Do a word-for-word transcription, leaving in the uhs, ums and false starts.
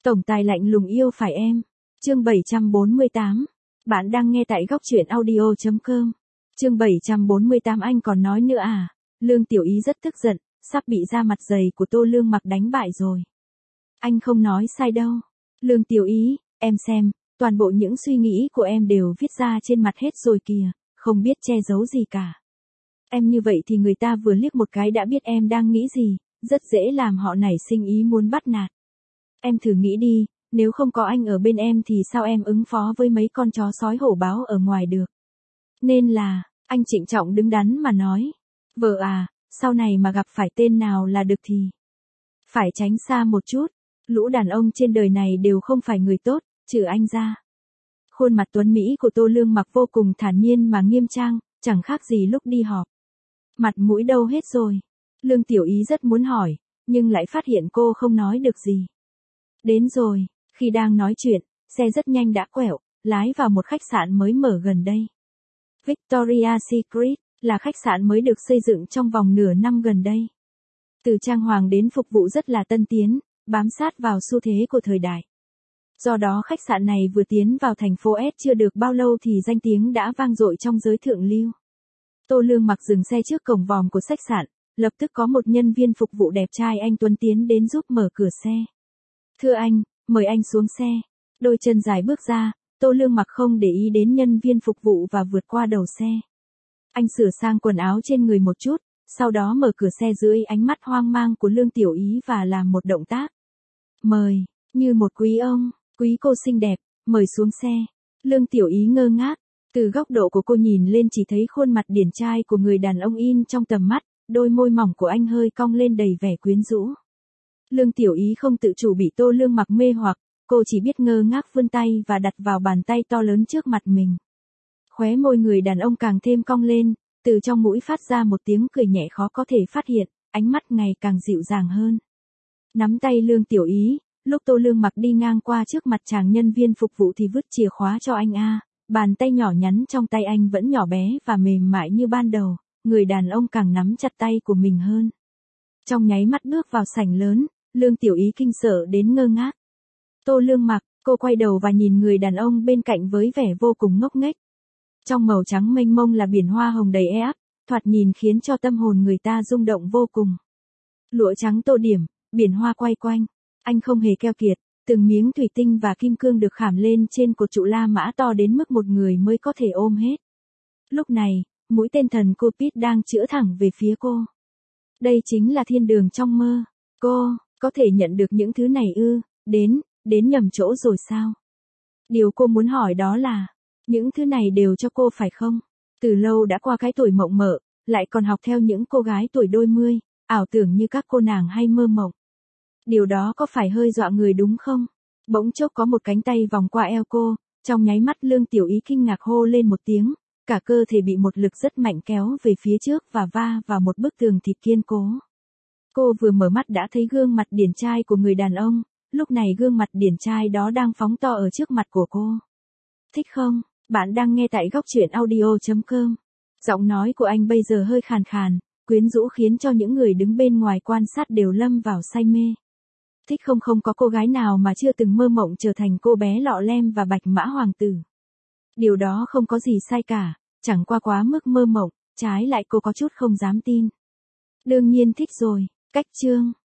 Tổng tài lạnh lùng yêu phải em. Chương bảy trăm bốn mươi tám. Bạn đang nghe tại góc truyện audio chấm com. Chương bảy trăm bốn mươi tám anh còn nói nữa à? Lương Tiểu Ý rất tức giận, sắp bị da mặt dày của Tô Lương Mặc đánh bại rồi. Anh không nói sai đâu. Lương Tiểu Ý, em xem, toàn bộ những suy nghĩ của em đều viết ra trên mặt hết rồi kìa, không biết che giấu gì cả. Em như vậy thì người ta vừa liếc một cái đã biết em đang nghĩ gì, rất dễ làm họ nảy sinh ý muốn bắt nạt. Em thử nghĩ đi, nếu không có anh ở bên em thì sao em ứng phó với mấy con chó sói hổ báo ở ngoài được. Nên là, anh trịnh trọng đứng đắn mà nói. Vợ à, sau này mà gặp phải tên nào là được thì phải tránh xa một chút. Lũ đàn ông trên đời này đều không phải người tốt, trừ anh ra. Khuôn mặt tuấn Mỹ của Tô Lương Mặc vô cùng thản nhiên mà nghiêm trang, chẳng khác gì lúc đi họp. Mặt mũi đâu hết rồi? Lương Tiểu Ý rất muốn hỏi, nhưng lại phát hiện cô không nói được gì. Đến rồi, khi đang nói chuyện, xe rất nhanh đã quẹo, lái vào một khách sạn mới mở gần đây. Victoria's Secret là khách sạn mới được xây dựng trong vòng nửa năm gần đây. Từ trang hoàng đến phục vụ rất là tân tiến, bám sát vào xu thế của thời đại. Do đó khách sạn này vừa tiến vào thành phố S chưa được bao lâu thì danh tiếng đã vang dội trong giới thượng lưu. Tô Lương Mặc dừng xe trước cổng vòm của khách sạn, lập tức có một nhân viên phục vụ đẹp trai anh tuấn tiến đến giúp mở cửa xe. Thưa anh, mời anh xuống xe. Đôi chân dài bước ra, Tô Lương Mặc không để ý đến nhân viên phục vụ và vượt qua đầu xe. Anh sửa sang quần áo trên người một chút, sau đó mở cửa xe dưới ánh mắt hoang mang của Lương Tiểu Ý và làm một động tác. Mời, như một quý ông, quý cô xinh đẹp, mời xuống xe. Lương Tiểu Ý ngơ ngác, từ góc độ của cô nhìn lên chỉ thấy khuôn mặt điển trai của người đàn ông in trong tầm mắt, đôi môi mỏng của anh hơi cong lên đầy vẻ quyến rũ. Lương Tiểu Ý không tự chủ bị Tô Lương Mặc mê hoặc, cô chỉ biết ngơ ngác vươn tay và đặt vào bàn tay to lớn trước mặt mình. Khóe môi người đàn ông càng thêm cong lên, từ trong mũi phát ra một tiếng cười nhẹ khó có thể phát hiện, ánh mắt ngày càng dịu dàng hơn. Nắm tay Lương Tiểu Ý, lúc Tô Lương Mặc đi ngang qua trước mặt chàng nhân viên phục vụ thì vứt chìa khóa cho anh a. Bàn tay nhỏ nhắn trong tay anh vẫn nhỏ bé và mềm mại như ban đầu, người đàn ông càng nắm chặt tay của mình hơn. Trong nháy mắt bước vào sảnh lớn, Lương Tiểu Ý kinh sợ đến ngơ ngác. Tô Lương Mặc, cô quay đầu và nhìn người đàn ông bên cạnh với vẻ vô cùng ngốc nghếch. Trong màu trắng mênh mông là biển hoa hồng đầy e áp, thoạt nhìn khiến cho tâm hồn người ta rung động vô cùng. Lụa trắng tô điểm, biển hoa quay quanh, anh không hề keo kiệt, từng miếng thủy tinh và kim cương được khảm lên trên cột trụ La Mã to đến mức một người mới có thể ôm hết. Lúc này, mũi tên thần Cupid đang chĩa thẳng về phía cô. Đây chính là thiên đường trong mơ. Cô, có thể nhận được những thứ này ư, đến, đến nhầm chỗ rồi sao? Điều cô muốn hỏi đó là, những thứ này đều cho cô phải không? Từ lâu đã qua cái tuổi mộng mợ, lại còn học theo những cô gái tuổi đôi mươi, ảo tưởng như các cô nàng hay mơ mộng. Điều đó có phải hơi dọa người đúng không? Bỗng chốc có một cánh tay vòng qua eo cô, trong nháy mắt Lương Tiểu Ý kinh ngạc hô lên một tiếng, cả cơ thể bị một lực rất mạnh kéo về phía trước và va vào một bức tường thịt kiên cố. Cô vừa mở mắt đã thấy gương mặt điển trai của người đàn ông, lúc này gương mặt điển trai đó đang phóng to ở trước mặt của cô. Thích không? Bạn đang nghe tại góc truyện audio chấm com. Giọng nói của anh bây giờ hơi khàn khàn, quyến rũ khiến cho những người đứng bên ngoài quan sát đều lâm vào say mê. Thích không? Không có cô gái nào mà chưa từng mơ mộng trở thành cô bé lọ lem và bạch mã hoàng tử. Điều đó không có gì sai cả, chẳng qua quá mức mơ mộng, trái lại cô có chút không dám tin. Đương nhiên thích rồi, cách chương.